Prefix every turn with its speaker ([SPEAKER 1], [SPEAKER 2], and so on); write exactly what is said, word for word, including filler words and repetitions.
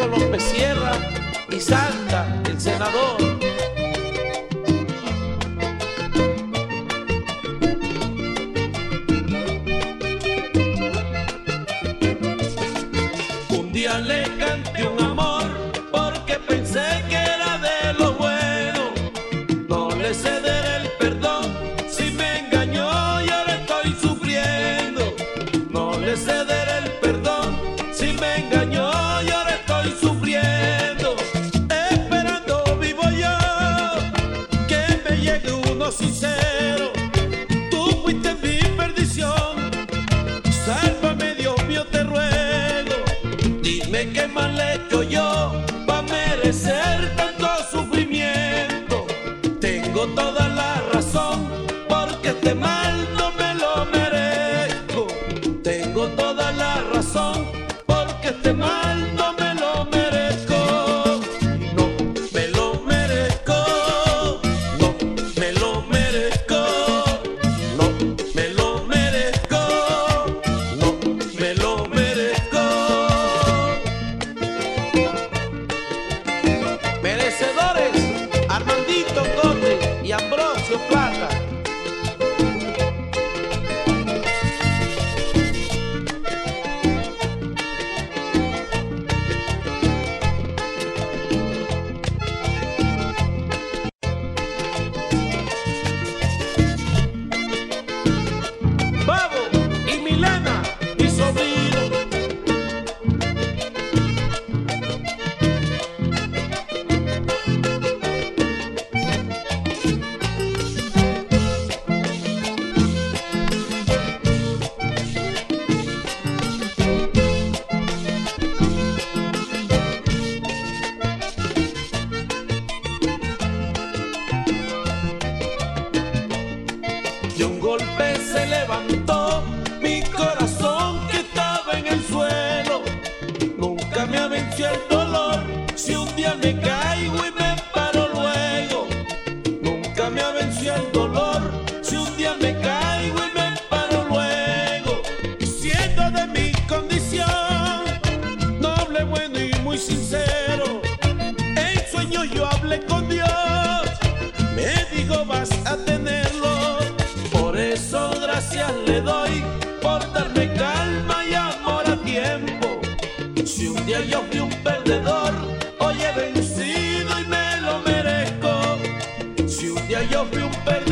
[SPEAKER 1] Ernesto López Sierra y Santa, el senador. Un día le canté un amor porque pensé que era de lo bueno. No le cederé el perdón si me engañó y ahora estoy sufriendo. No le cederé el perdón si me engañó y ahora estoy sufriendo. Esperando vivo yo que me llegue uno sincero. Tú fuiste mi perdición, sálvame Dios mío te ruego. Dime qué mal le he hecho yo pa' merecer tanto sufrimiento. Tengo toda la razón porque este mal no me lo merezco. Tengo toda la razón porque este mal no me lo merezco. No me lo merezco. No me lo merezco. No me lo merezco. No me lo merezco. Merecedores: Armandito Cote y Ambrosio Plata. Babo y Milena, mi sobrino. De un golpe se levantó mi corazón que estaba en el suelo. Nunca me ha vencido el dolor si un día me caigo y me paro luego. Nunca me ha vencido el dolor si un día me caigo y me paro luego. Siendo de mi condición noble, bueno y muy sincero, en sueños yo hablé con Dios, me dijo vas a tenerlo. Por eso gracias le doy por darme calma y amor a tiempo. Si un día yo fui un perdedor, hoy he vencido y me lo merezco. Si un día yo fui un perdedor,